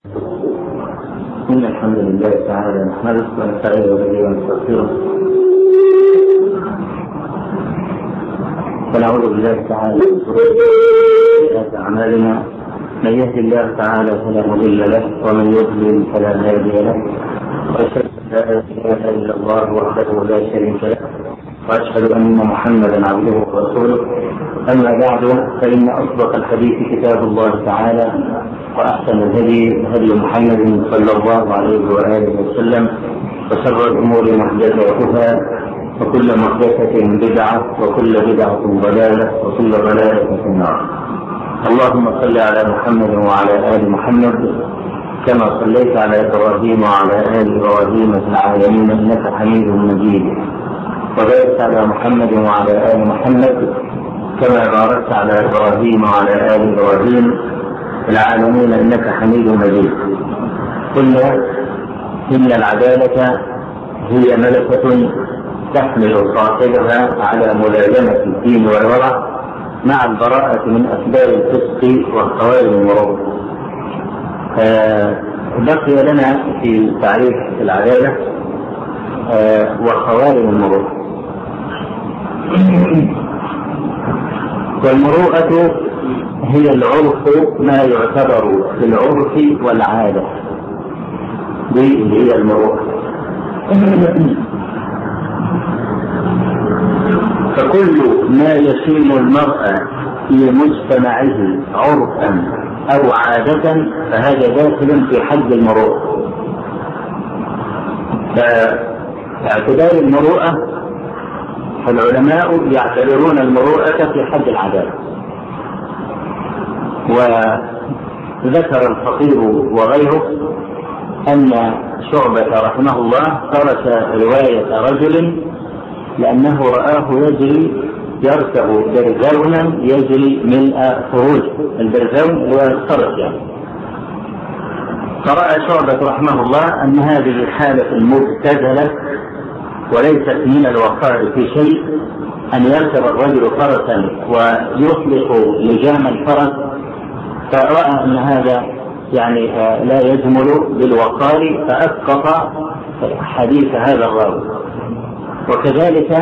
إن الحمد لله تعالى نحمده ونستعين به ونستغفره ونعوذ بالله تعالى من سيئات أعمالنا، من يهد الله تعالى فلا مضل له ومن يضلل فلا هادي له، وأشهد أن لا إله إلا الله وحده لا شريك له، وأشهد أن محمدا عبده ورسوله. أما بعد، فإن أصدق الحديث كتاب الله تعالى، وأحسن الهدي هدي محمد صلى الله عليه وآله وسلم، وشر الأمور محدثاتها، وكل محدثة بدعة، وكل بدعة ضلالة، وكل ضلالة في النار. اللهم صل على محمد وعلى آل محمد كما صليت على إبراهيم وعلى آل إبراهيم في العالمين إنك حميد مجيد، وبارك على محمد وعلى آل محمد كما باركت على إبراهيم وعلى آل إبراهيم في العالمين إنك حميد مجيد. قلنا إن العدالة هي ملكة تحمل صاحبها على ملازمة الدين والورع مع البراءة من أسباب الفسق والخوارم المروءة. بقي لنا في تعريف العدالة وخوارم المروءة. والمروءة هي العرف، ما يعتبر في العرف والعادة، دي هي المروءة. فكل ما يشين المرأة في مجتمعه عرفا أو عادة فهذا داخل في حد المروءة. فاعتبار المروءة، فالعلماء يعتبرون المروءة في حد العدالة. وذكر الخطيب وغيره أن شعبة رحمه الله ترك رواية رجل لأنه رآه يركب برزونا يجري ملء فروج البرزون والفرج يعني. فرأى شعبة رحمه الله أن هذه حالة مبتذلة وليست من الوقار في شيء، أن يركب الرجل فرسا ويطلق لجام الفرس، فرأى أن هذا يعني لا يجمل بالوقار، فأسقط حديث هذا الراوي. وكذلك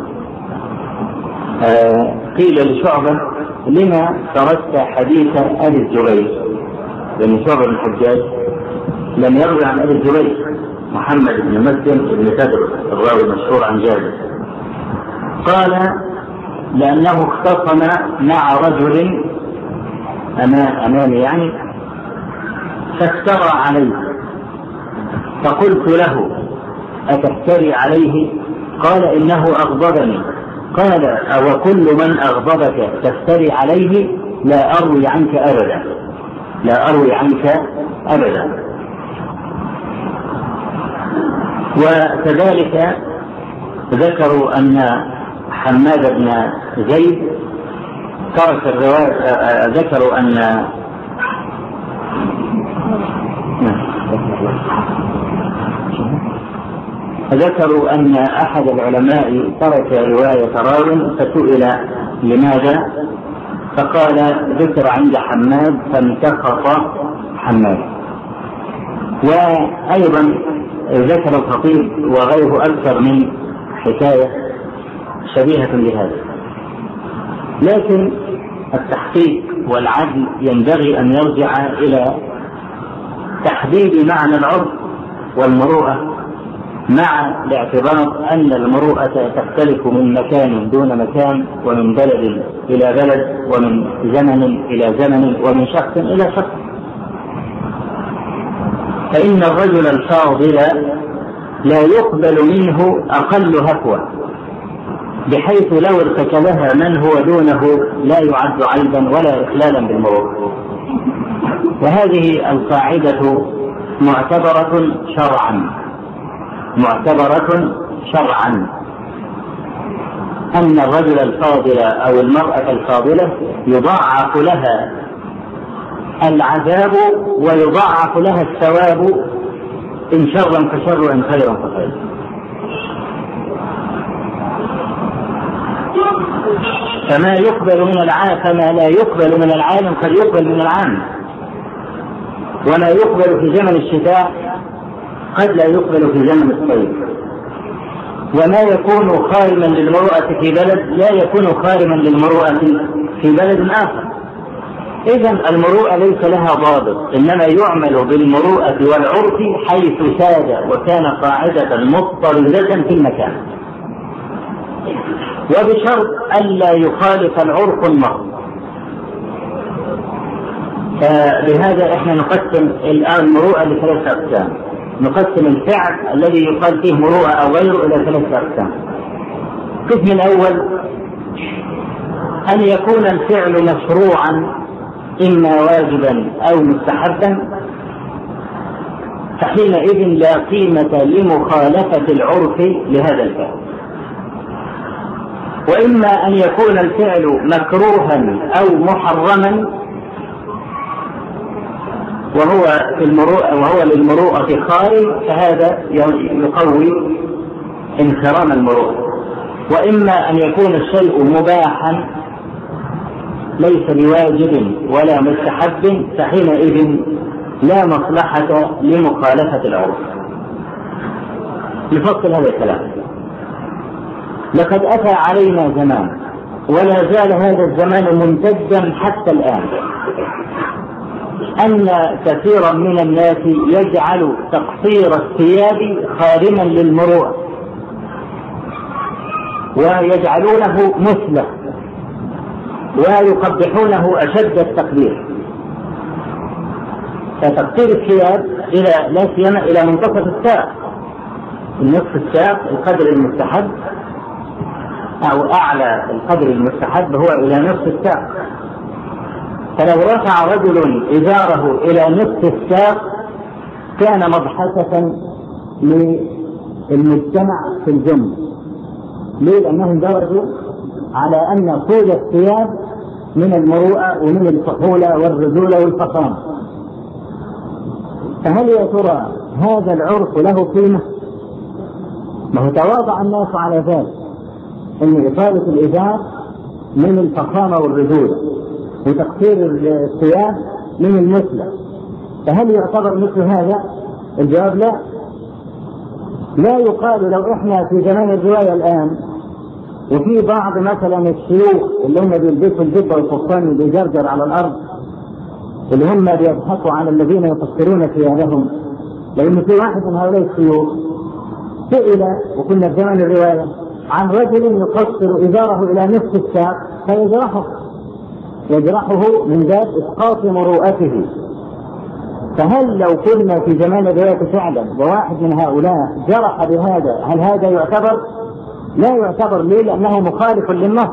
قيل لشعبة: لما تركت حديث أبي الزبير؟ لأن شعبة بن الحجاج لم يروي عن أبي الزبير محمد بن مسلم بن تدرس الراوي المشهور عن جابر. قال: لأنه اختصم مع رجل أمامي يعني، فافترى عليه، فقلت له: أتفتري عليه؟ قال: إنه أغضبني. قال: أو كل من أغضبك تفتري عليه؟ لا أروي عنك أبدا، لا أروي عنك أبدا. وكذلك ذكروا أن حماد بن زيد ترك الرواية. ذكروا أن أحد العلماء ترك رواية راو فسئل لماذا، فقال: ذكر عند حماد فانتخط حماد. وأيضا ذكر الخطيب وغيره أكثر من حكاية شبيهة بهذا. لكن التحقيق والعدل ينبغي أن يرجع إلى تحديد معنى العرف والمروءة، مع الاعتبار أن المروءة تختلف من مكان دون مكان، ومن بلد إلى بلد، ومن زمن إلى زمن، ومن شخص إلى شخص. فإن الرجل الفاضل لا يقبل منه أقل هفوة، بحيث لو ارتكبها من هو دونه لا يعد عيبا ولا إخلالا بالمروءة. وهذه القاعدة معتبرة شرعا أن الرجل الفاضل أو المرأة الفاضلة يضاعف لها العذاب ويضاعف لها الثواب، إن شرا فشر إن خيرا فخير. فما لا يقبل من العالم قد يقبل من العام. وما يقبل في زمن الشتاء قد لا يقبل في زمن الصيف، وما يكون خارما للمروءة في بلد لا يكون خارما للمروءة في بلد آخر. إذن المروءة ليس لها ضابط، إنما يعمل بالمروءة والعرف حيث ساد وكان قاعدة مضطردة في المكان، وبشرط ألا يخالف العرف النص. فلهذا احنا نقسم الآن المروءة لثلاثة أقسام. نقسم الفعل الذي يقال فيه مروءة أو غيره إلى ثلاثة أقسام. القسم الأول أن يكون الفعل مشروعا إما واجبا أو مستحبا، فحينئذ لا قيمة لمخالفة العرف لهذا الفعل. وإما أن يكون الفعل مكروها أو محرما وهو للمروءة خارج، فهذا يقوي انخرام المروءة. وإما أن يكون الشيء مباحا ليس بواجب ولا مستحب، فحينئذ لا مصلحة لمخالفة العرف. نفصل هذا الكلام. لقد أتى علينا زمان ولا زال هذا الزمان ممتدا حتى الآن، أن كثيرا من الناس يجعل تقصير الثياب خارما للمروءة ويجعلونه مثلى ويقبحونه أشد التقبيح. فتقصير الثياب إلى لا سيما إلى منتصف الساق، نصف الساق القدر المستحب أو أعلى القدر المستحب هو إلى نصف الساق. فلو رفع رجل إزاره إلى نصف الساق كان مضحكة للمجتمع في الجملة. ليه؟ لأنهم درجوا على أن طول الثياب من المروءة ومن الفحولة والرذولة والفخامة. فهل يا ترى هذا العرف له قيمة؟ ما هو تواضع الناس على ذلك، أن إطالة الإزار من الفخامة والرذولة وتقصير الثياب من المثلى، فهل يعتبر مثل هذا؟ الجواب لا. لا يقال لو احنا في زمان الرواية الآن وفي بعض مثلا الشيوخ اللي هم بيلبسوا الجبة والقفطان اللي بيجرجر على الأرض اللي هم بيضحكوا على الذين يقصرون ثيابهم، لأن في واحد من هؤلاء الشيوخ سئل وكنا في زمان الرواية عن رجل يقصر إزاره إلى نصف الساق يجرحه من باب إسقاط مروءته. فهل لو كنا في زمان الرواية فعلا وواحد من هؤلاء جرح بهذا هل هذا يعتبر؟ لا يعتبر. ليه؟ لأنه مخالف للنص.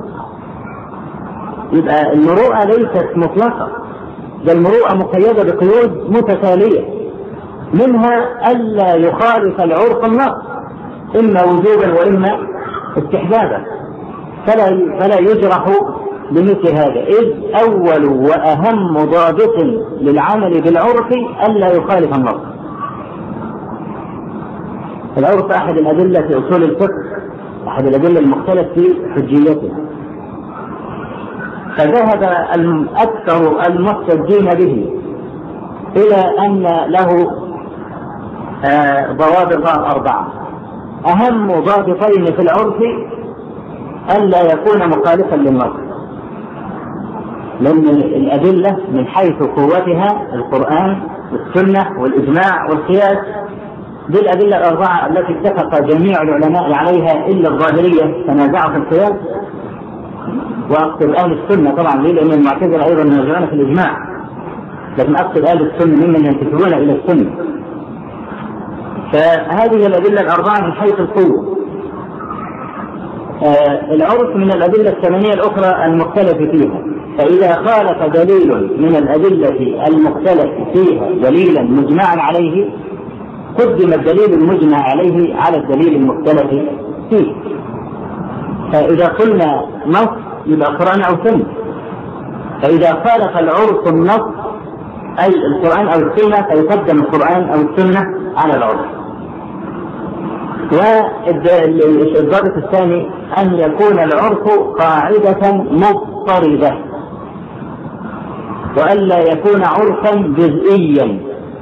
يبقى المروءة ليست مطلقة، بل المروءة مقيدة بقيود متتالية، منها ألا يخالف العرف النص إما وجوبا وإما استحبابا، فلا يجرح بمثل هذا، إذ أول وأهم ضابط للعمل بالعرف ألا يخالف النص. العرف أحد الأدلة في أصول الفقه، أحد الأدلة المختلف في حجيته. فذهب أكثر المحتجين به إلى أن له ضوابط 4. أهم ضابطين في العرف ألا يكون مخالفا للنص، لأن الأدلة من حيث قوتها القرآن والسنة والإجماع والقياس دي الأدلة 4 التي اتفق جميع العلماء عليها إلا الظاهرية تنازعوا في القياس، وأقصد أهل السنة طبعا ليه؟ لأن المعتزلة أيضا ينازعون في الإجماع، لكن أقصد أهل السنة ممن ينتسبون إلى السنة. فهذه الأدلة 4 من حيث القوة. العرف من الأدلة 8 الأخرى المختلف فيها، فإذا خالف دليل من الأدلة المختلف فيها دليلا مجمعا عليه قدم الدليل المجمع عليه على الدليل المختلف فيه. فإذا قلنا نص يبقى قرآن أو سنة، فإذا خالف العرف النص أي القرآن أو السنة فيقدم القرآن أو السنة على العرف. والضابط الثاني أن يكون العرف قاعدة مضطردة، وألا يكون عرفا جزئيا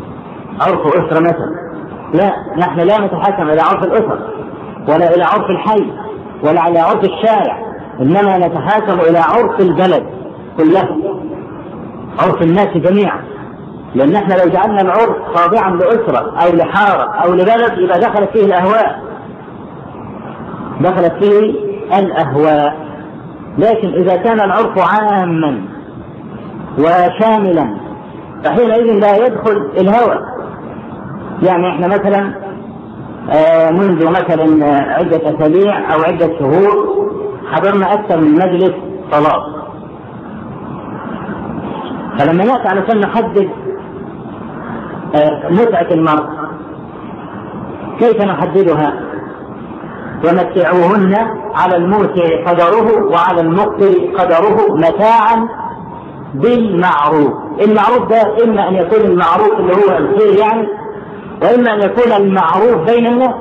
عرف أسرة مثلا، لا، نحن لا نتحكم إلى عرف الأسر ولا إلى عرف الحي ولا إلى عرف الشارع، إنما نتحاكم إلى عرف البلد كله، عرف الناس جميعا. لأن احنا لو جعلنا العرف خاضعا لأسرة أو لحارة أو لبلد يبقى دخلت فيه الأهواء، دخلت فيه الأهواء. لكن إذا كان العرف عاما وشاملا فحينئذ لا يدخل الهوى. يعني احنا مثلا منذ مثلا عدة أسابيع أو عدة شهور حضرنا أكثر من مجلس طلاق، فلما نأتي علشان نحدد متعة المرء كيف نحددها؟ ومتعوهن على الموسع قدره وعلى المقتر قدره متاعا بالمعروف. المعروف ده إما أن يكون المعروف اللي هو الخير يعني، وإما أن يكون المعروف بين الناس.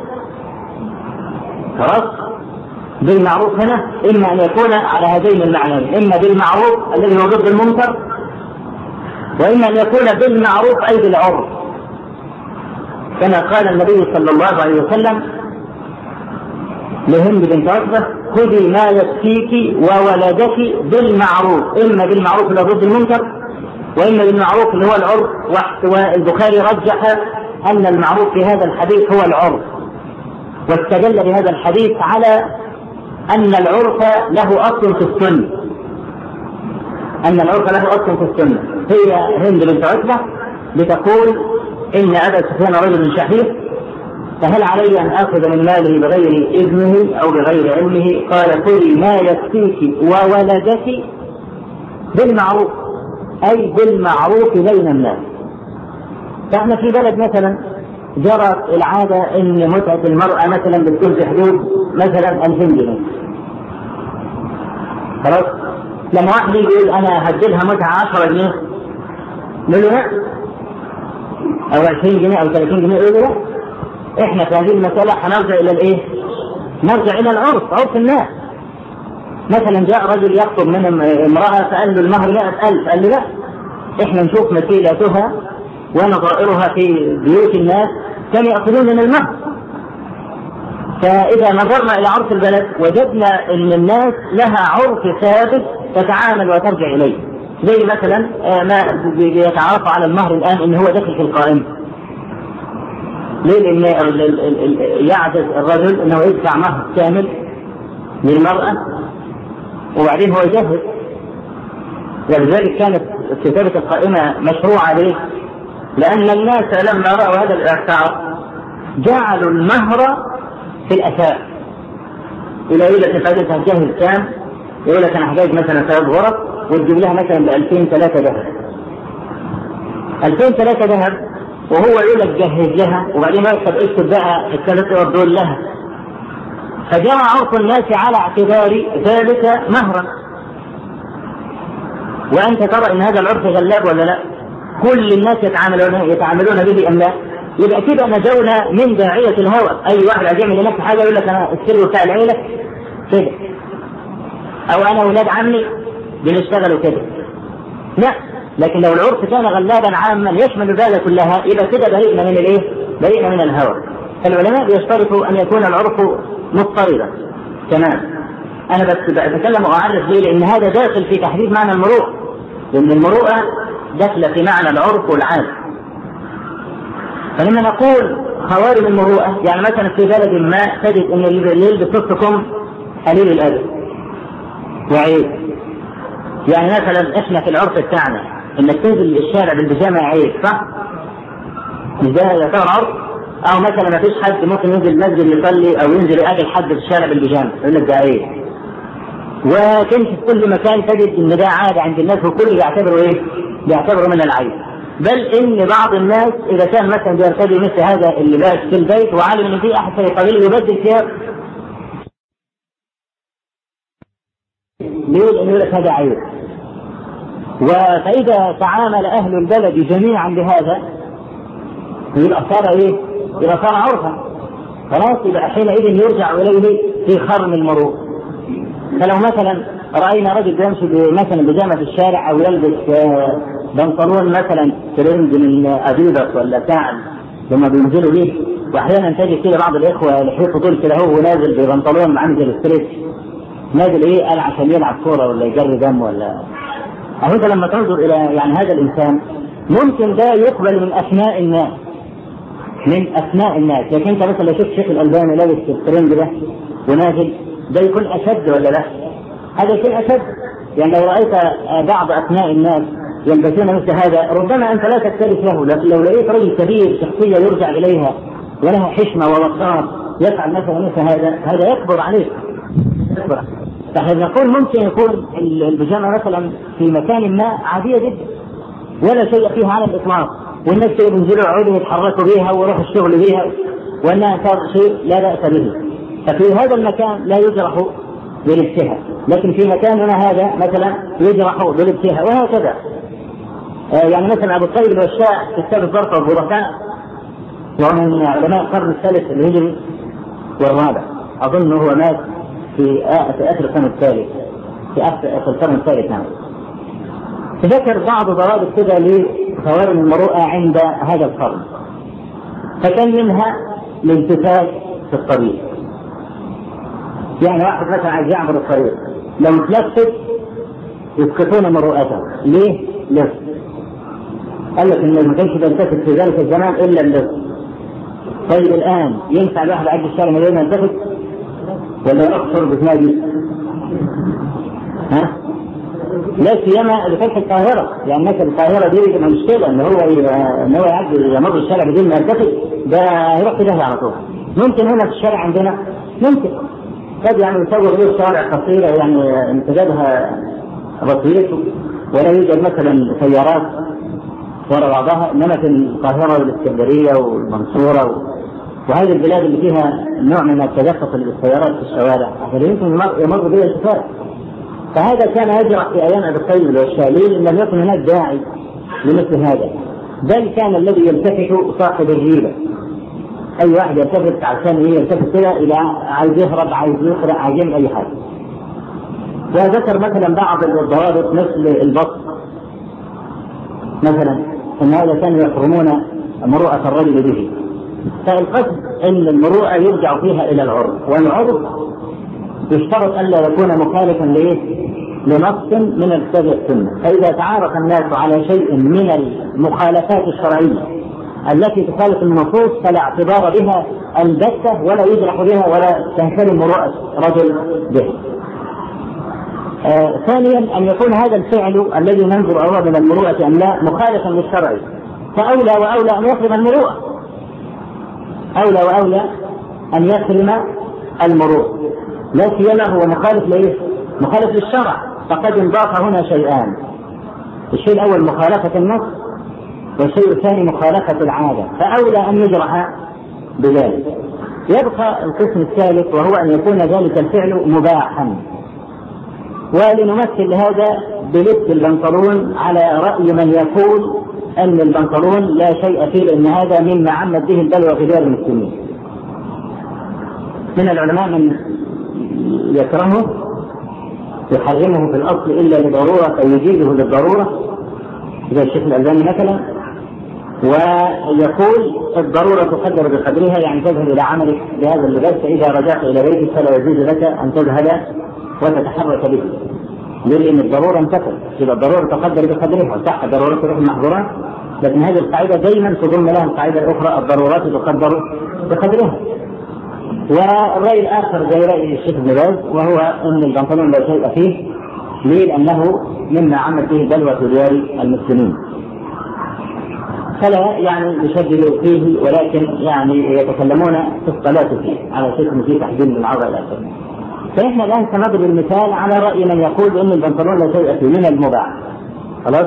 خلاص؟ بالمعروف هنا إما أن يكون على هذين المعنيين، إما بالمعروف الذي هو ضد المنكر، وإما أن يكون بالمعروف أي بالعرف، كما قال النبي صلى الله عليه وسلم لهند بنت عتبة: خذي ما يكفيك وولدك بالمعروف، إما بالمعروف اللي هو ضد المنكر، وإما بالمعروف اللي هو العرف. والبخاري رجح أن المعروف في هذا الحديث هو العرف، واستدل بهذا الحديث على أن العرف له أصل في السنة، أن العرف له أصل في السنة. هي هند بنت عتبة بتقول: إن أبا سفيان رجل شحيح، فهل علي أن آخذ من ماله بغير إذنه أو بغير علمه؟ قال: خذي ما يكفيك وولدك بالمعروف، أي بالمعروف بين الناس. فإحنا في بلد مثلا جرت العادة إن متعة المرأة مثلا بتكون في حدود مثلا 2000 جنيه. خلاص؟ لما واحد يقول أنا هديلها متعة 10 جنيه نقول له لا، أو 20 جنيه أو 30 جنيه نقول له لا. إحنا في هذه المسألة هنرجع إلى الإيه؟ نرجع إلى العرف، عرف الناس. مثلا جاء رجل يخطب من امرأة فقال له المهر 100,000، قال له لا، إحنا نشوف مثيلتها ونظائرها في بيوت الناس كم يأخذون من المهر. فإذا نظرنا إلى عرف البلد وجدنا أن الناس لها عرف ثابت تتعامل وترجع إليه، زي مثلا ما بيتعرف على المهر الآن إن هو داخل في القائمة. ليه؟ لأن يعجز الرجل أنه يدفع مهر كامل للمرأة وبعدين هو يجهز، ولذلك كانت كتابة القائمة مشروعة. ليه؟ لأن الناس لما رأوا هذا الإعتار جعلوا المهر في الأساس. إلى يقول لك فائدتها هتجهز كام؟ يقول لك أنا هحتاج مثلا 3 غرف وتجيب لها مثلا ب2000-3 ذهب، 2000-3 ذهب، وهو يقول لك جهز لها وبعدين يكتب اكتب بقى ال3 دول لها. فجرى عرف الناس على اعتبار ذلك مهرا. وأنت ترى إن هذا العرف غلاب ولا لا؟ كل الناس يتعاملون به أم لا؟ يبقى كده نجونا من داعية الهوى. أي واحد عايز يعمل لنفسه حاجة يقول لك أنا السلو بتاع العيلة كده، أو أنا ولاد عمي بنشتغلوا كده. لا، لكن لو العرف كان غلابا عاما يشمل ذلك كلها يبقى كده بريئنا من الإيه؟ بريئنا من الهوى. فالعلماء بيشترطوا أن يكون العرف مضطردا. تمام. أنا بس بتكلم وأعرف ليه؟ لأن هذا داخل في تحديد معنى المروءة، لأن المروءة داخلة في معنى العرف والعادة. فلما نقول خوارم المروءة يعني مثلا في بلد ما تجد أن اللي يلبس نصكم قليل الأدب وعيب. يعني مثلا إحنا في العرف بتاعنا إنك تنزل الشارع بالبيجامة عيب، صح؟ مش ده يعتبر عرف؟ أو مثلا ما فيش حد ممكن ينزل المسجد يصلي أو ينزل يقابل حد في الشارع بالبيجامة يقول لك ده عيب. وكنت في كل مكان تجد إن ده عادة عند الناس وكل بيعتبروا إيه؟ بيعتبروا من العيب. بل إن بعض الناس إذا كان مثلا بيرتدي مثل هذا اللباس في البيت وعالم إن في أحد قليل يبدل ثياب، ليه؟ لأنه يقول لك هذا عيب. فإذا تعامل أهل البلد جميعا بهذا يبقى صار إيه؟ يبقى صار عرفا. خلاص يبقى حينئذ يرجع إليه في خرم المروءة. فلو مثلا رأينا رجل يمشي مثلا بجامة في الشارع أو يلبس بنطلون مثلا ترند من أديداس ولا بتاع لما بينزلوا بيه، واحيانا تجد كده بعض الاخوه لحيته طول كده هو نازل ببنطلون عامل الاستريتش، نازل ايه قال عشان يلعب كوره ولا يجري دم ولا. اهو انت لما تنظر الى يعني هذا الانسان ممكن ده يقبل من اثناء الناس، من اثناء الناس، لكن انت مثلا لو شفت شيخ الالباني لابس الترنج ده ونازل، ده يكون اشد ولا لا؟ هذا يكون اشد. يعني لو رايت بعض اثناء الناس يلبسون مثل هذا ربما انت لا تكترث له. لو لقيت رجل كبير شخصيه يرجع اليها ولها حشمه ووقار يفعل مثل هذا يكبر عليك. فاحنا نقول ممكن يكون البيجامه مثلا في مكان ما عاديه جدا ولا شيء فيها على الاطلاق، والناس ينزلوا يقعدوا يتحركوا بها ويروحوا الشغل بها، وانها صار شيء لا باس به. ففي هذا المكان لا يجرح بالابتهاء، لكن في مكاننا هذا مثلا يجرح بالابتهاء، وهكذا. يعني مثلا ابو الطيب الوشاع في كتاب الظرف والبركاء، وهو من علماء القرن الثالث الهجري والرابع، اظن هو مات في اخر القرن الثالث، في اخر القرن الثالث. نعم. تذكر بعض ضوابط كده لقوانين المروءه عند هذا القرن، فكان منها الالتفات في الطريق. يعني واحد مثلا عايز يعبر الطريق، لو تلفت يسقطون مروءته. ليه؟ لف. قال لك ان ما كانش بيلتفت في ذلك الزمان الا اللف. طيب الان ينفع الواحد يعدي الشارع من غير ما يلتفت ولا يقصر بتنادي؟ ها؟ لا سيما اذا كانت القاهره، يعني الناس القاهره دي مشكله ان هو يعدي يمر الشارع بدون ما يلتفت، ده هيروح في داهيه على طول. ممكن هنا في الشارع عندنا ممكن قد يعني يصور له شوارع قصيره يعني امتدادها بسيط ولا يوجد مثلا سيارات وراء بعضها، انما في القاهره والاسكندريه والمنصوره وهذه البلاد اللي فيها نوع من التدفق للسيارات في الشوارع يمكن يمر بها التفات. فهذا كان يجرح في ايام ابي الطيب الوشالي، لم يكن هناك داعي لمثل هذا، بل كان الذي يلتفت صاحب الريبه. اي واحد يلتفت عشان يلتفت كده الى عايز يهرب، عايز يسرق، عايز يعمل اي حاجه. وذكر مثلا بعض الضوابط مثل البسط مثلا، ان هذا كانوا يحرمون مروءه الرجل به. فالقصد ان المروءه يرجع فيها الى العرف، والعرف يشترط الا يكون مخالفا لنص من الكتاب والسنه. فاذا تعارف الناس على شيء من المخالفات الشرعيه التي تخالف النصوص فلا اعتبار بها البتة ولا يجرح بها ولا تنسلم مروءة رجل به. ثانيا أن يكون هذا الفعل الذي ننظر أولا من المروءة أم لا مخالفا للشرع، فأولى وأولى أن يحرم المروءة، أولى وأولى أن يحرم المروءة، لا سيما هو مخالف للشرع. فقد انضاف هنا شيئان: الشيء الأول مخالفة النص، والشيء الثاني مخالفة العادة، فأولى أن يجرح بذلك. يبقى القسم الثالث وهو أن يكون ذلك الفعل مباحا. ولنمثل هذا بلبس البنطلون على رأي من يقول أن البنطلون لا شيء فيه، لأن هذا مما عمت به البلوى في دار المسلمين. من العلماء من يكرهه يحرمه في الأصل إلا لضرورة فيجيزه للضرورة، زي الشيخ الألباني مثلا، ويقول الضرورة تقدر بقدرها، يعني تذهب إلى عملك بهذا اللباس، فإذا رجعت إلى بيتك فلا يجوز لك أن تذهب وتتحرك به، لأن الضرورة انتقل، إذا الضرورة تقدر بقدرها، صح ضرورة تروح المحظورات، لكن هذه القاعدة دائما تضم لها القاعدة الأخرى: الضرورات تقدر بقدرها. والرأي الآخر زي رأي الشيخ ابن باز، وهو أن البنطلون لا شيء فيه، لأنه مما عمت به البلوى في ديار المسلمين، فلا يعني يشددوا فيه، ولكن يعني يتكلمون في الصلاة فيه على شيء فيه تحديد بالعرض الأخير. فإحنا الآن سنضرب المثال على رأي من يقول أن البنطلون لا شيء فيه من المباح. خلاص؟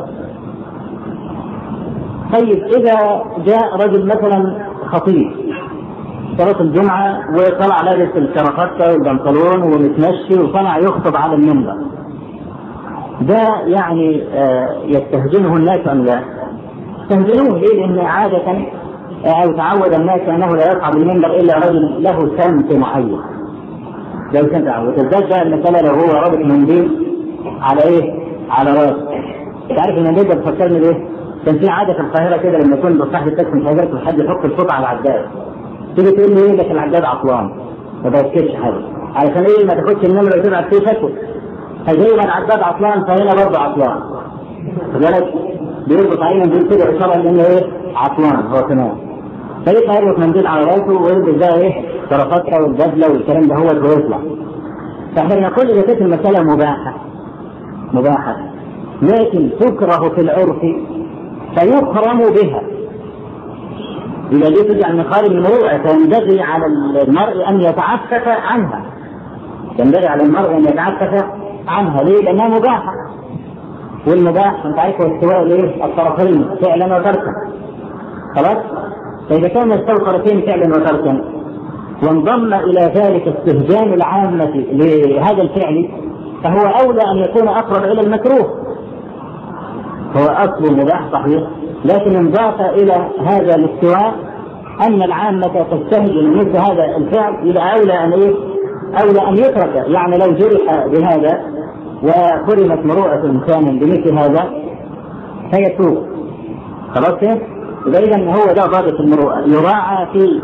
طيب إذا جاء رجل مثلا خطيب صلاة الجمعة وطلع لابس الكرافتة والبنطلون ومتمشي وطلع يخطب على المنبر، ده يعني يستهجنه الناس أم لا؟ يستهجنوه. ليه؟ لأن عادة أو تعود الناس أنه لا يصعد المنبر إلا رجل له سمت معين. لو كان تعود تزداد المسألة لو هو رابط منديل على إيه؟ على رأس. تعرف المنديل ده بتفكرني بإيه؟ كان في عاده في القاهره كده لما يكون صاحب التاكسي مش هيقدر حد يحط الفوطه على العداد، تيجي تقول له ايه لك العداد عطلان ما بيركبش حاجه علشان ايه ما تاخدش النمره وتبعت فيه فتوى، فزي ما العداد عطلان فهنا برضه عطلان. فذلك بيربط عينه بيقول كده اشاره ان ايه عطلان هو كمان، فيطلع يربط منديل على راسه ويلبس بقى ايه كرافتة والبدله والكلام ده هو ويطلع. فاحنا نقول اذا كانت المساله مباحه لكن تكره في العرف فيكرم بها، إذا دي تجعل من خارج المروءة فينبغي على المرء أن يتعفف عنها، ينبغي على المرء أن يتعفف عنها. ليه؟ لأنها مباحة، والمباح أنت عارف استواء ليه الطرفين فعلا وتركا. خلاص؟ فإذا كان يستوي الطرفين فعلا وتركا وانضم إلى ذلك استهجان العامة لهذا الفعل فهو أولى أن يكون أقرب إلى المكروه. هو أصل مباح صحيح، لكن انضاف إلى هذا الاستواء أن العامة تستهجن مثل هذا الفعل يبقى أولى أن يترك. يعني لو جرح بهذا وحرمت مروءة إنسان بمثل هذا فيتوب. خلاص كده؟ إذا هو ده ضابط المروءة، يراعى في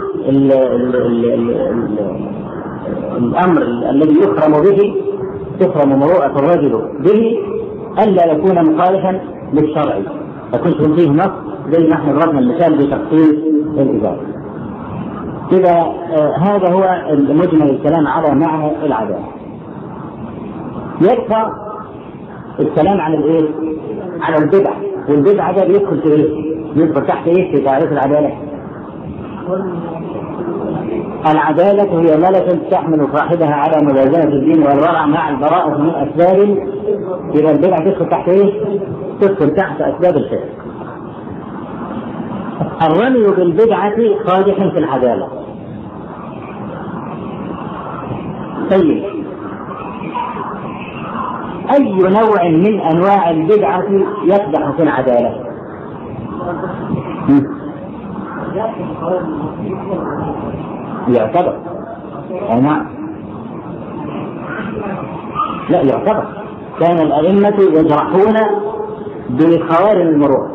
الأمر الذي يكرم به تكرم مروءة الرجل به ألا يكون مخالفا للشرع. فكنت فيه نص زي ما احنا ضربنا المثال بتفصيل الإزالة. إذا هذا هو مجمل الكلام على معنى العدالة. يكفى الكلام عن الايه؟ على البدع، والبدع ده بيدخل في ايه؟ يدخل تحت ايه في تعريف العدالة؟ العدالة هي ملكة تحمل صاحبها على ملازمة الدين والورع مع البراءة من أسباب. إذا البدع تدخل تحت ايه؟ تدخل تحت أسباب الخير. الرمي بالبدعة قادح في العدالة. طيب أي نوع من أنواع البدعة يقدح في العدالة؟ يعتبر أو نعم؟ لا يعتبر. كان الأئمة يجرحون بخوارم المروءة،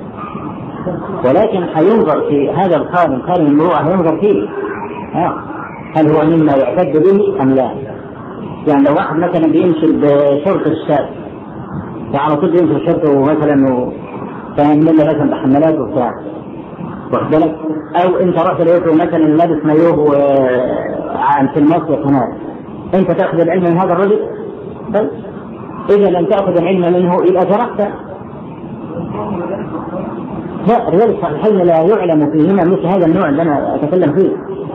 ولكن حينظر في هذا الخارم المروءة حينظر فيه هل هو مما يعتد به أم لا. يعني لو واحد مثلا بيمشي بشرط الشاب يعني طول يمشي بشرطه مثلا فيعمل له مثلا بحملات وبتاع واخد بالك، او انت رحت لقيته مثلا لابس مايوه في المصيف هناك، انت تاخذ العلم من هذا الرجل؟ بل اذا لم تاخذ العلم منه يبقى جرحت. لا رجال الصحيحين لا يعلم فيهما مثل هذا النوع اللي انا اتكلم فيه.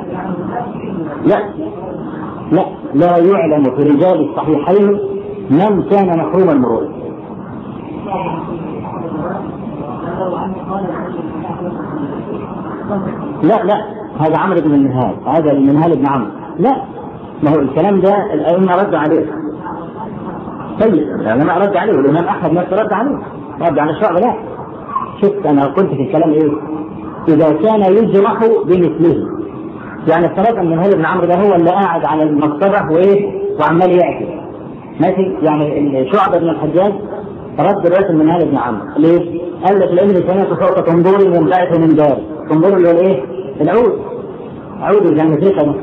لا يعلم في رجال الصحيحين من كان محروم المروءة. لا هذا عمرو بن المنهال، هذا المنهال بن عمرو. لا ما هو الكلام ده الأئمة رد عليه. طيب العلماء رد عليه والإمام أحمد نفسه رد عليه، رد على الشعب. لا شفت أنا قلت في الكلام إيه؟ إذا كان يجرح بمثله، يعني افترض أن المنهال بن عمرو ده هو اللي قاعد على المقصرة وعمال يعكس ماشي. يعني شعبة بن الحجاج رد رأس المنهال بن عمرو. ليه؟ قال لك لأن سمعت فوق تنظوري ومدعت من دار. تنظر اللي هو الايه؟ العود، عود الجنة.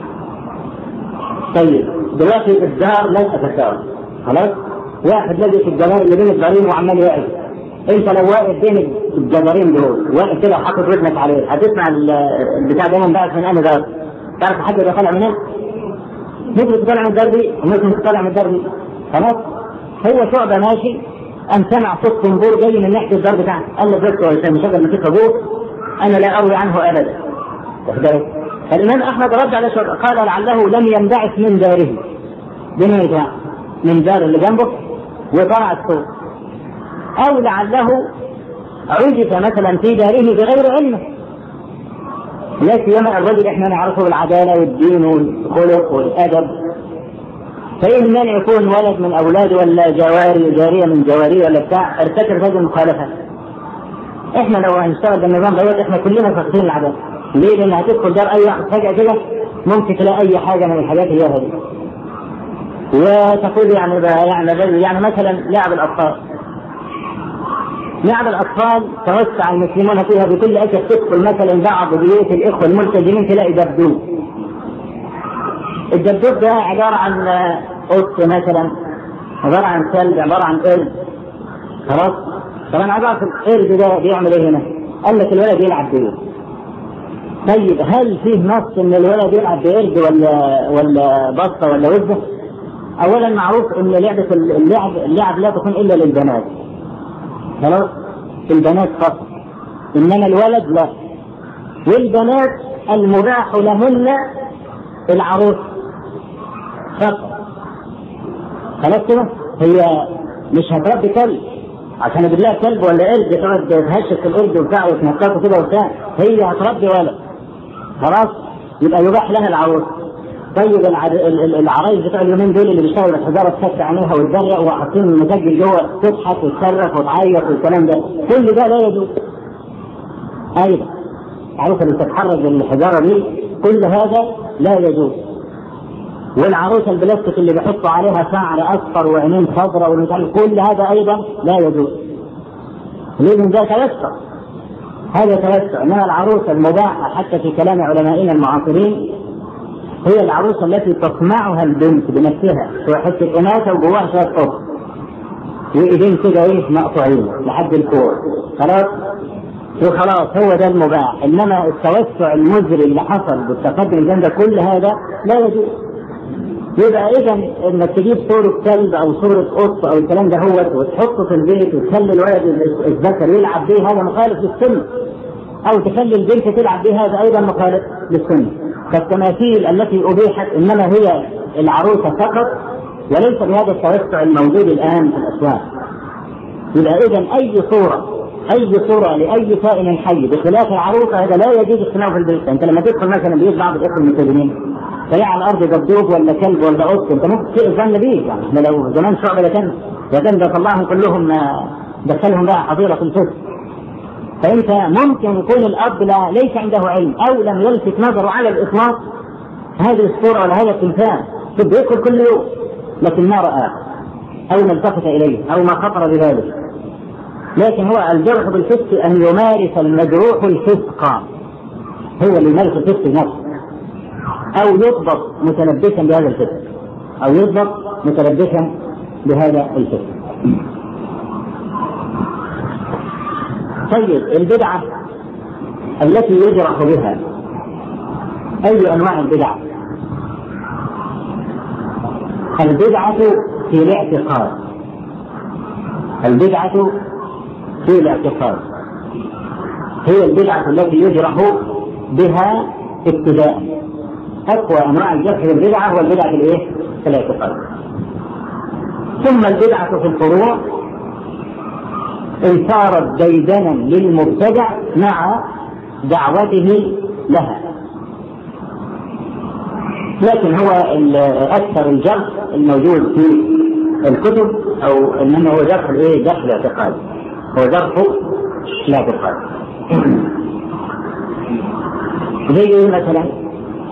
طيب دلوقتي الدار ليس كالدار، خلاص؟ واحد لقي في الجدار اللي بين الدارين وعمال يعرف. انت لو واقف بين الجدارين دول واقف كده وحاطط رجلك عليه هتسمع البتاع ده من انهي دار؟ تعرف حد ده طالع منين؟ ممكن تطلع من الدار دي وممكن تطلع من الدار دي. خلاص؟ هو شعبة ماشي أن سمع صوت طنبور جاي من ناحية الدار بتاعته، قال له بس هو مشغل موسيقى جوه أنا لا أروي عنه أبدا. فالإمام أحمد رد على شعبة قال لعله لم ينبعث من داره بنيته من دار اللي جنبه وطلع الصوت، أو لعله عجز مثلا في داره بغير علمه. لا سيما الرجل احنا نعرفه بالعدالة والدين والخلق والأدب، فإن من يكون ولد من أولاده ولا جارية من جواريه ولا بتاع ارتكب هذه المخالفة. احنا لو هنشتغل بالنظام دوت احنا كلنا فاقدين العدالة. ليه؟ لأن هتدخل دار أي واحد فجأة كده ممكن تلاقي أي حاجة من الحاجات هي هذه وتقول يعني مثلا لعب الأطفال لعب الأطفال توسع المسلمون فيها بكل أسف. تدخل مثلا بعض بيوت الإخوة الملتزمين تلاقي دبدوب. الدبدوب ده عبارة عن قط مثلا، عبارة عن كلب، عبارة عن قرد. خلاص؟ طبعا عبارة القرد ده بيعمل ايه هنا؟ قال لك الولد يلعب بيه. طيب هل فيه نص ان الولد يلعب بقرد ولا بطة ولا وزة؟ اولا معروف ان لعبة اللعب لا تكون الا للبنات. خلاص؟ البنات فقط. انما الولد لا. والبنات المباح لهن العروس فقط. خلاص كده؟ هي مش هتربي كلب عشان اجيب لها كلب ولا قرد تقعد تهشك في القرد وبتاع وتنططه كده وبتاع. هي هتربي ولد. خلاص؟ يبقى يباح لها العروس. طيب العرايس بتوع اليومين دول اللي بيشتغلوا الحجاره تفتح عينيها وتدرق وحاطين مسجل جوه تضحك وتصرخ وتعيط والكلام ده، كل ده لا يجوز. ايضا العروسه اللي بتتحرك بالحجاره دي كل هذا لا يجوز. والعروسه البلاستيك اللي بيحطوا عليها شعر اصفر وعينين خضراء ومثال كل هذا ايضا لا يجوز. لازم ده توسع. هذا توسع. انما العروسه المباحه حتى في كلام علمائنا المعاصرين هي العروسه التي تصنعها البنت بنفسها، شويه حته اناثه وجواها شويه قط وايدين كده ايه مقطوعين لحد الكوع. خلاص؟ وخلاص هو ده المباح. انما التوسع المزري اللي حصل بالتقدم الجنة كل هذا لا يجوز. يبقى اذا انك تجيب صورة كلب او صورة قط او الكلام ده هو وتحطه في البيت وتخلي الولد الذكر يلعب به هذا مخالف للسنة، او تخلي البنت تلعب به هذا ايضا مخالف للسنة. فالتماثيل التي ابيحت انما هي العروسة فقط وليس بهذا التوسع الموجود الان في الاسواق. يبقى اذا اي صورة لاي كائن حي بخلاف العروسة هذا لا يجوز اقتناؤه في البيت. انت لما تدخل مثلا بيت بعض الاخوة الملتزمين تلاقي على الارض دبدوب ولا كلب ولا قط، انت ممكن تأذن بيه. يعني احنا لو زمان شعب لكان ده طلعهم كلهم دخلهم بقى حظيرة الفسق. فانت ممكن يكون الاب ليس عنده علم او لم يلفت نظره على الاطلاق هذه الصورة ولا هذا التمثال بده يدخل كل يوم لكن ما رآه او ما التفت اليه او ما خطر بذلك. لكن هو الجرح بالفسق ان يمارس المجروح الفسق، هو اللي يمارس الفسق نفسه، او يضبط متلبسا بهذا الفسق، او يضبط متلبسا بهذا الفسق. طيب البدعة التي يجرح بها اي انواع البدعة؟ البدعة في الاعتقاد. البدعة في الاعتقاد هي البدعة التي يجرح بها ابتداء. أقوى أنواع الجرح بالبدعة هو البدعة في الاعتقاد. ثم البدعة في الفروع إن صارت ديدنا للمبتدع مع دعوته لها. لكن هو أكثر الجرح الموجود في الكتب أو إنما هو جرح جرح الاعتقاد، هو جرح الاعتقاد. زي مثلا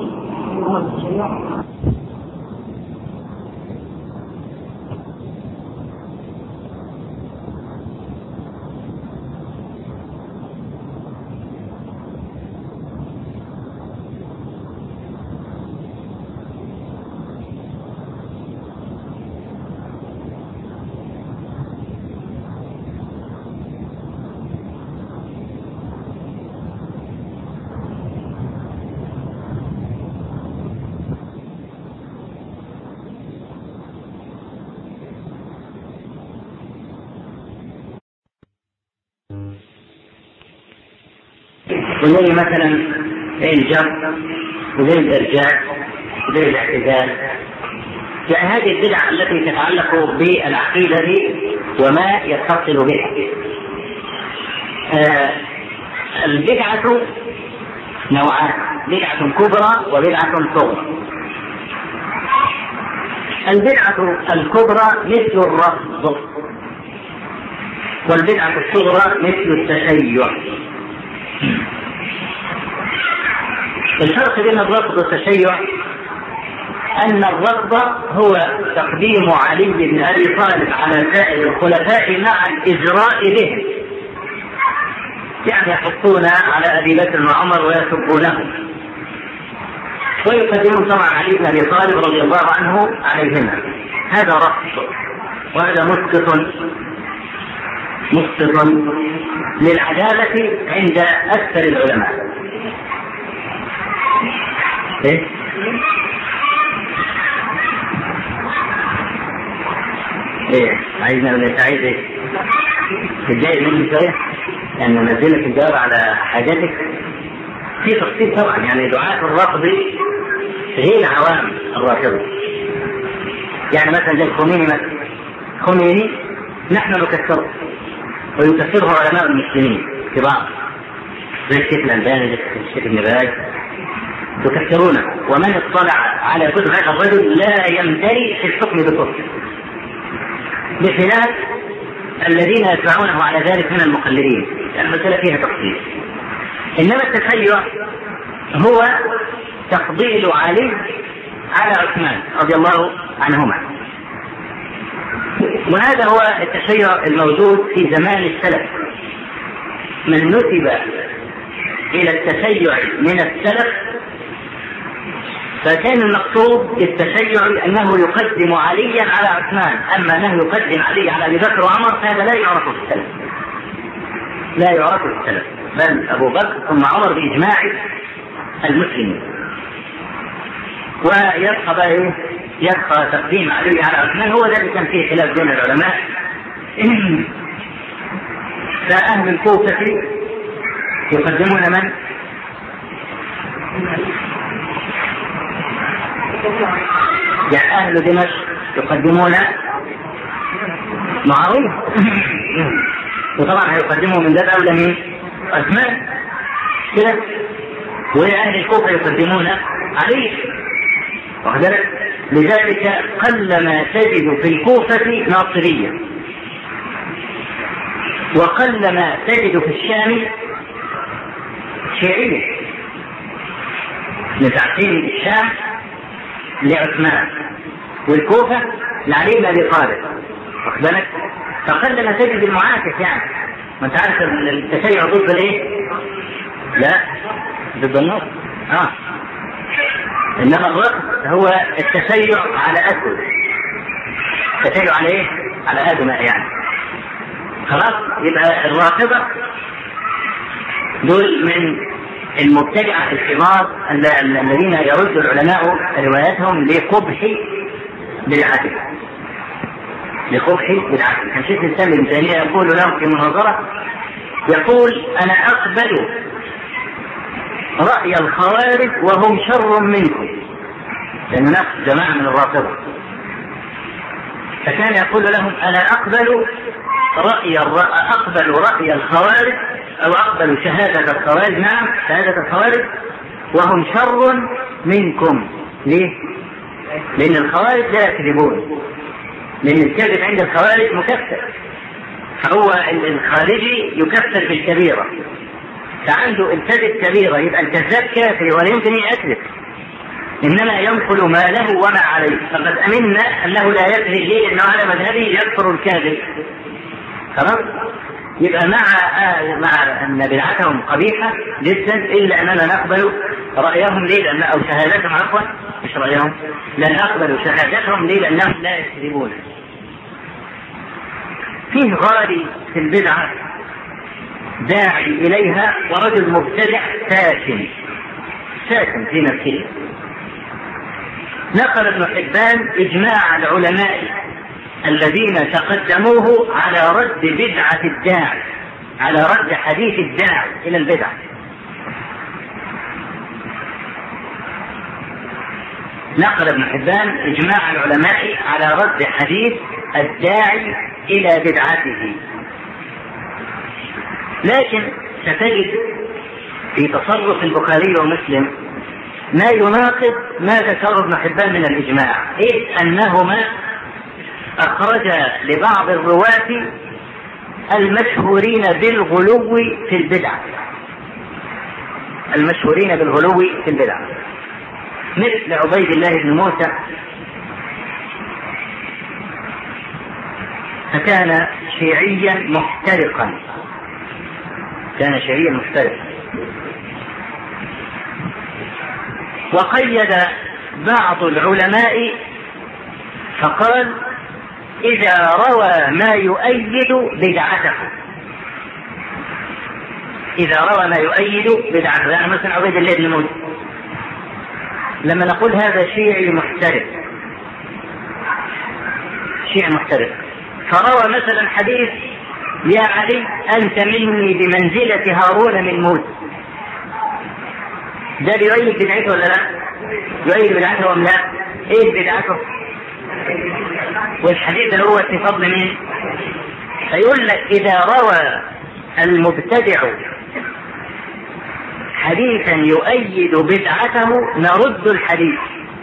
وزي مثلا الجر وزي الإرجاع وزي الاعتزال. يعني هذه البدع التي تتعلق بالعقيدة وما يتصل بها. البدعة نوعان، بدعة كبرى وبدعة صغرى. البدعة الكبرى مثل الرفض، والبدعة الصغرى مثل التشيع. الفرق بين الرفض والتشيع أن الرفض هو تقديم علي بن أبي طالب على سائر الخلفاء مع الإجراء به يعني يحطون على أبي بكر وعمر ويسبونه، ويقدمون طبعا علي بن أبي طالب رضي الله عنه عليهما. هذا رفض، وهذا مسقط للعدالة عند أكثر العلماء. إيه؟ عايزنا ولا عايز ايه؟ تتضايق مني شويه؟ يعني نزلك الجواب على حاجاتك في تفصيل طبعا. يعني دعاة الرفض غير عوام الرافضة. يعني مثلا زي خميني نحن نكفره ويكفره علماء المسلمين كبار زي الشيخ الألباني زي الشيخ ابن باز يكفرونه، ومن اطلع على كتب هذا الرجل لا يمتري في الحكم بالكفر، بخلاف الذين يتبعونه على ذلك من المقلدين، لأن المسألة فيها تفصيل. إنما التشيع هو تفضيل علي على عثمان رضي الله عنهما، وهذا هو التشيع الموجود في زمان السلف. من نسب إلى التشيع من السلف فكان المقصود بالتشيع أنه يقدم عليا على عثمان، أما أنه يقدم علي على أبي بكر وعمر فهذا لا يعرف في السلف، لا يعرف في السلف، بل أبو بكر ثم عمر بإجماع المسلمين. ويبقى بقى إيه؟ يبقى تقديم علي على عثمان، هو ذلك كان فيه خلاف بين العلماء. فأهل الكوفة يقدمون من؟ يعني أهل دمشق يقدمون معاوية، وطبعا هيقدموا من ذات أولى من عثمان كده. وأهل الكوفة يقدمون علي، لذلك قلما تجد في الكوفة ناصرية، وقلما تجد في الشام شيعية، لتعطيل الشام لعثمان والكوفة لعلي بن أبي طالب، واخد بالك؟ فقلما تجد المعاكس، يعني ما انت عارف التشيع ضد الايه؟ لا ضد النصر. انما الرفض هو التشيع على أسد، التشيع على ايه؟ على أدماء يعني. خلاص، يبقى الرافضة دول من المبتدعة الكبار الذين يرد العلماء رواياتهم لقبح بدعتهم، كان شيخ الإسلام ابن تيمية يقول لهم في مناظرة، يقول أنا أقبل رأي الخوارج وهم شر منكم، لأن هناك جماعة من الرافضة، فكان يقول لهم أنا أقبل رأي الخوارج، أو أقبل شهادة الخوارج، نعم شهادة الخوارج وهم شر منكم. ليه؟ لأن الخوارج لا يكذبون، لأن الكذب عند الخوارج مكفر، فهو الخارجي يكفر بالكبيرة، فعنده الكذب كبيرة، يبقى الكذاب كافر ولا يمكن يكذب، إنما ينقل ما له وما عليه. فقد أمنا أنه لا يكذب، ليه؟ لأنه على مذهبه يكفر الكاذب. خلاص، يبقى مع أن بدعتهم قبيحة جدا، إلا أننا نقبل رأيهم. ليه؟ لأن أو شهادتهم، عفوا مش رأيهم، لا نقبل شهادتهم. ليه؟ لأنهم لا يكذبون. فيه غالي في البدعة داعي إليها، ورجل مبتدع ساكن في نفسه. نقل ابن حبان إجماع العلماء الذين تقدموه على رد بدعة الداعي، على رد حديث الداعي إلى البدعة. نقل ابن حبان إجماع العلماء على رد حديث الداعي إلى بدعته، لكن ستجد في تصرف البخاري ومسلم ما يناقض ما ذكره ابن حبان من الإجماع، إذ أنهما أخرج لبعض الرواة المشهورين بالغلو في البدعة، مثل عبيد الله بن موسى، فكان شيعيا محترقا، كان شيئا مختلف. وقيد بعض العلماء فقال إذا روى ما يؤيد بدعته، إذا روى ما يؤيد بدعته، يعني مثلا عبيد الله بن موسى لما نقول هذا شيعي محترف، شيعي محترف، فروى مثلا حديث يا علي أنت مني بمنزلة هارون من موسى، ده بيؤيد بدعته ولا لا؟ يؤيد بدعته أم لا؟ إيه بدعته؟ والحديث اللي هو في فضل مين؟ فيقول لك إذا روى المبتدع حديثا يؤيد بدعته نرد الحديث.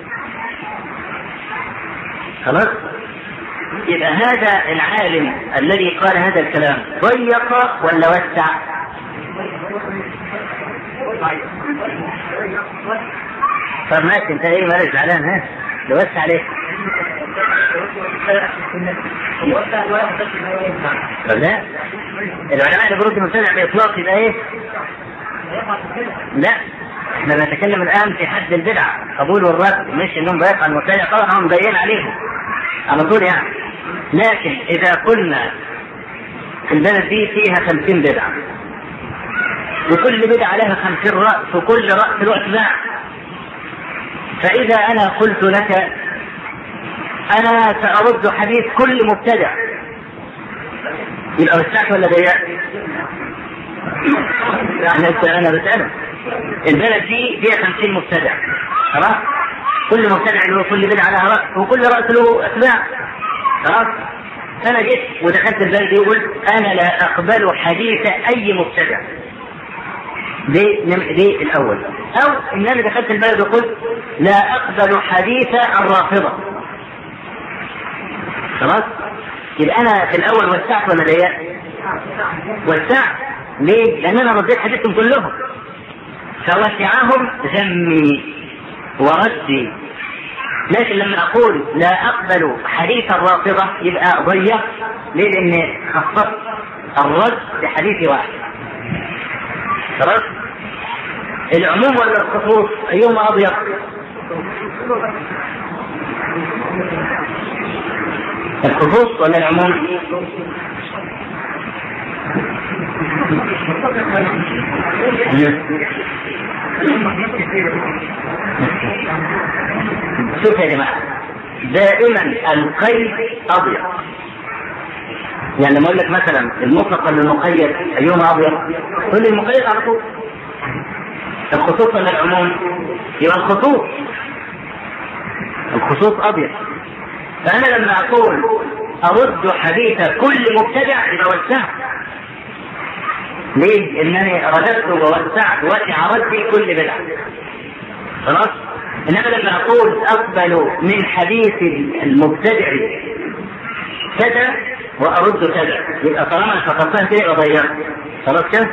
خلاص؟ يبقى هذا العالم الذي قال هذا الكلام ضيق ولا وسع؟ طب ماشي، انت ايه مالك زعلان؟ ها لو وسع عليك لا، العلماء اللي بيردوا المبتدع باطلاق يبقى ايه؟ لا، احنا بنتكلم الان في حد البدعه، قبول والرد، مش انهم بيقع المبتدع، طبعا هم مبين عليهم على طول يعني. لكن اذا قلنا البلد دي فيها 50 بدعه وكل بدعه لها 50 راس وكل راس له اتباع، فاذا انا قلت لك انا سارد حديث كل مبتدع، يبقى وسعت ولا ضيقت؟ انا بسألك، البلد دي فيها 50 مبتدع، خلاص؟ كل مبتدع له كل بدعه لها راس وكل راس له اتباع، خلاص؟ انا جيت ودخلت البلد دي وقلت انا لا اقبل حديث اي مبتدع، دي الاول. او ان انا دخلت البلد وقلت لا اقبل حديث الرافضه، خلاص؟ يبقى انا في الاول وسعت ولا ضيقت؟ وسعت. ليه؟ لان انا رديت حديثهم كلهم، فوسعهم ذمي وردي. لكن لما اقول لا اقبل حديث الرافضه يبقى ضيقت. ليه؟ لان خصصت الرد بحديث واحد، خلاص؟ العموم ولا الخصوص ايهما اضيق؟ الخصوص ولا العموم؟ شوف يا جماعة، دائما القيد أضيق. يعني لما أقول لك مثلا المطلق ولا المقيد أيهما أضيق؟ قل لي المقيد على طول. الخصوص ولا العموم؟ يبقى الخصوص أضيق. فأنا لما أقول أرد حديث كل مبتدع يبقى وسعت. ليه؟ إنني رددت ووسعت، وسع ردي كل بدعة، خلاص؟ إنما لما أقول أقبل من حديث المبتدع كذا وأرد كذا يبقى طالما فقدتها كده يبقى ضيعت، خلاص كده؟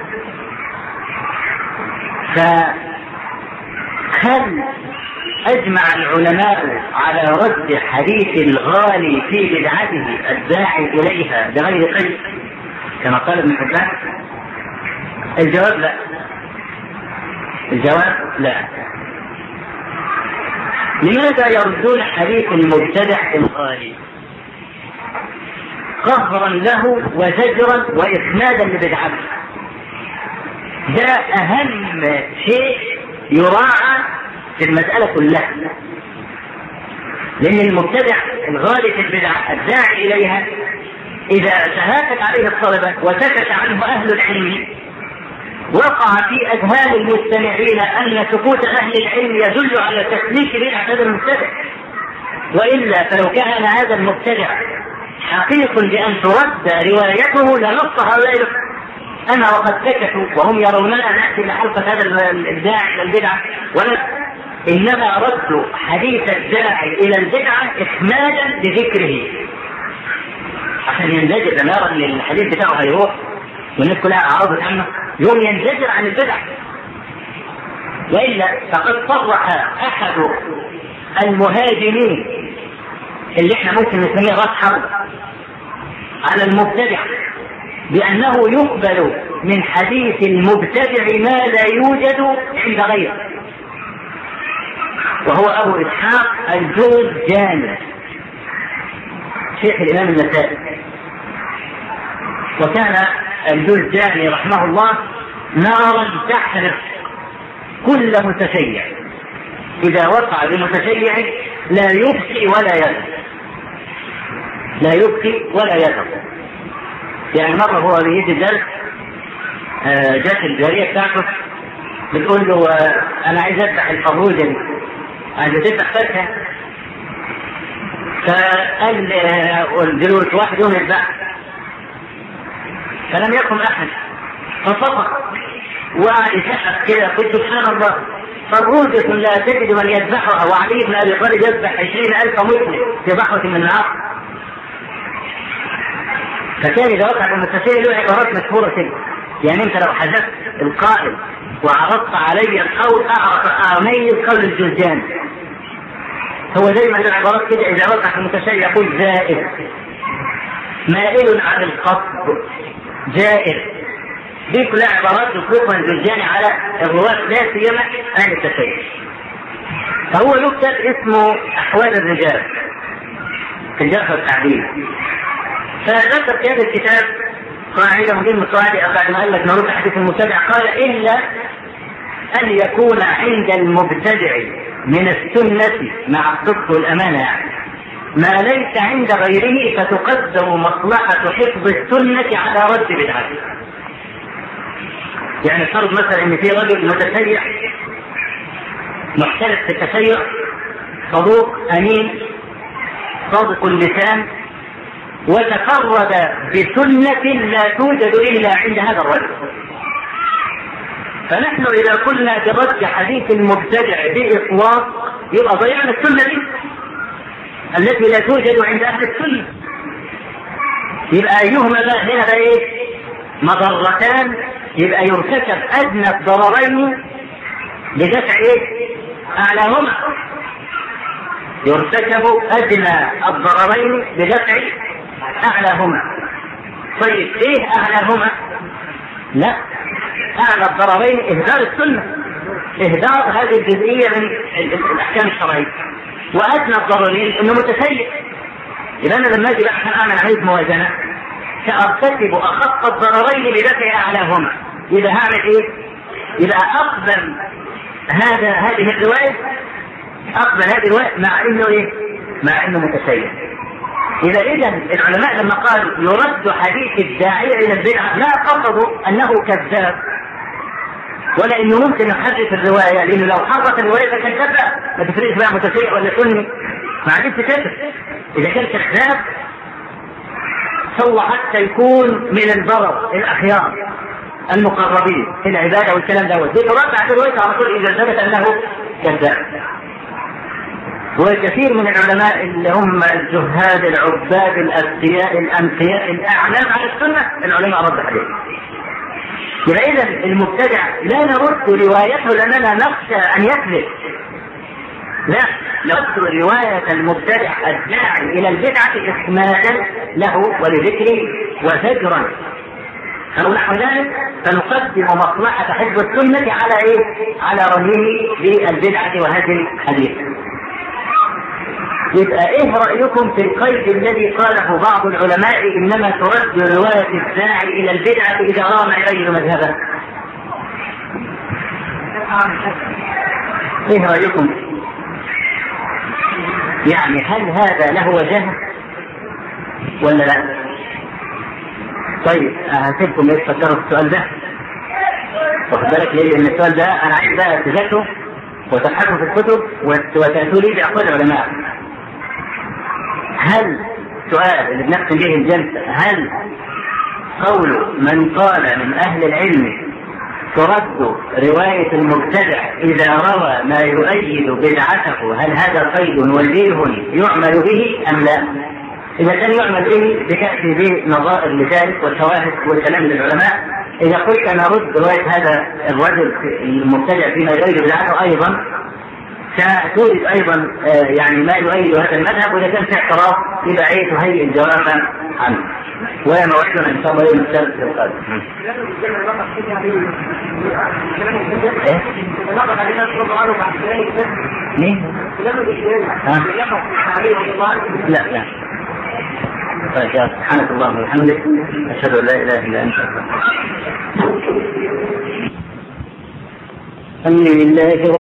فهل أجمع العلماء على رد حديث الغالي في بدعته الداعي إليها بغير قيد كما قال ابن حبان؟ الجواب لا. الجواب لا. لماذا يردون حديث المبتدع الغالي؟ قهرا له وزجرا وإسنادا لبدعته. ده أهم شيء يراعى في المسألة كلها، لأن المبتدع الغالي في البدعة الداعي إليها إذا تهافت عليه الطلبة وسكت عنه أهل العلم وقع في أذهان المستمعين أن سكوت أهل العلم يدل على تسليك بدعة هذا المبتدع، وإلا فلو كان هذا المبتدع حقيق بأن ترد روايته لنص هؤلاء. أنا وقد سكتوا وهم يروننا نأتي لحلقة هذا الداعي إلى البدعة، إنما ردوا حديث الداعي إلى البدعة إخمادا لذكره عشان ينزجر. لما يرى أن الحديث بتاعه هيروح والناس كلها أعرضت عنه يوم ينزجر عن البدع. وإلا فقد صرح أحد المهاجمين اللي احنا ممكن نسميه راس حرب على المبتدع بأنه يقبل من حديث المبتدع ما لا يوجد عند غيره، وهو أبو إسحاق الجوزجاني شيخ الإمام النسائي. وكان الجوزجاني رحمه الله نارا تحرق كل متشيع، إذا وقع بمتشيع لا يبكي ولا يذهب، لا يبكي ولا يذهب. يعني مرة هو بيجي الدرس جات الجارية بتاعته بتقول له أنا عايز أذبح الفروجة دي، عايز تذبح فرخة، فقال دلوقتي واحد يوم يذبح، فلم يكن أحد فصفق وقعد يسقف كده، قلت سبحان الله فروجة لا تجد من يذبحها، وعلي بن أبي طالب يذبح 20,000 مسلم في ضحوة من النار. فكان إذا وقع بالمتسائل له عبارات مشهورة كده، يعني أنت لو حذفت القائل وعرضت علي القول أعرف أميز قول الجوزجاني. هو دايما العبارات كده إذا وقع في المتسائل يقول زائر، مائل عن القصد، جائر، دي كلها عبارات يطلقها الجوزجاني على الرواة لا سيما أهل التشيع. فهو له كتاب اسمه أحوال الرجال في الجرح والتعديل، فذكر في هذا الكتاب قاعدة مهمة قاعدة بعد ما قال لك نرد حديث المبتدع، قال إلا أن يكون عند المبتدع من السنة مع الصدق والأمانة يعني ما ليس عند غيره، فتقدم مصلحة حفظ السنة على رد بدعته. يعني فرض مثلا ان في رجل متشيع محترف في التشيع، صدوق امين صادق اللسان، وتفرد بسنة لا توجد الا عند هذا الرجل، فنحن اذا قلنا برد حديث المبتدع باطلاق يبقى ضيعنا السنة دي التي لا توجد عند اهل السنة. يبقى ايهما هنا بقى ايه؟ مضرتان، يبقى يرتكب ادنى الضررين بدفع ايه؟ اعلاهما. يرتكب ادنى الضررين بدفع اعلاهما. طيب ايه اعلاهما؟ لا، اعلى الضررين اهدار السنه، اهدار هذه الجزئيه من الاحكام الشرعيه، وادنى الضررين انه متسيء. يبقى انا لما اجي بقى عشان اعمل عمليه موازنه سأرتكب أخف الضررين بدفع أعلاهما، إذا هعمل إيه؟ يبقى أقبل هذه الرواية، أقبل هذه الرواية مع إنه إيه؟ مع إنه متسيء. إذا العلماء لما قالوا يرد حديث الداعية إلى البدعة لا قصدوا أنه كذاب ولا إنه ممكن يحرف الرواية، لأنه لو حرف الرواية فكذاب ما تفرقش بقى متسيء ولا سني، ما عادش تفرق. إذا كان كذاب سوى حتى يكون من البرر الأخيار المقربين في العبادة والكلام دوت، بيترد على الرواية على طول إذا ثبت أنه كذاب. وكثير من العلماء اللي هم الزهاد العباد الأذكياء الأنقياء الأعلام على السنة العلماء رد عليه. يبقى إذا المبتدع لا نرد روايته لأننا نخشى أن يكذب، لا، نرد رواية المبتدع الداعي إلى البدعة إخمادا له ولذكره وزجرا أو نحو ذلك، فنقدم مصلحة حفظ السنة على إيه؟ على رميه بالبدعة وهذه الحديث. يبقى إيه رأيكم في القيد الذي قاله بعض العلماء إنما ترد رواية الداعي إلى البدعة إذا رام غير مذهبه؟ إيه رأيكم؟ يعني هل هذا له وجه ولا لا؟ طيب هسيبكم يتفكروا في السؤال ده، واخد بالك ليه؟ لأن السؤال ده أنا عايز بقى تذاكروا وتبحثوا في الكتب وتأتوا لي بأقوال العلماء. هل سؤال اللي بنختم به الجلسة، هل قول من قال من أهل العلم ترد رواية المبتدع إذا روى ما يؤيد بدعته، هل هذا قيد وجيه يعمل به أم لا؟ إذا كان يعمل به بتأتي به نظائر لذلك والشواهد والكلام للعلماء. إذا قلت أنا أرد رواية هذا الرجل المبتدع فيما يؤيد بدعته أيضا ستورد أيضا يعني ما يؤيد هذا المذهب، وإذا كان في اعتراض يبقى تهيئ الجواب عنه. وموعدنا ان شاء الله يوم الثالث القادم. مين؟ لا. طيب سبحانك اللهم وبحمدك أشهد أن لا إله إلا أنت. الحمد لله.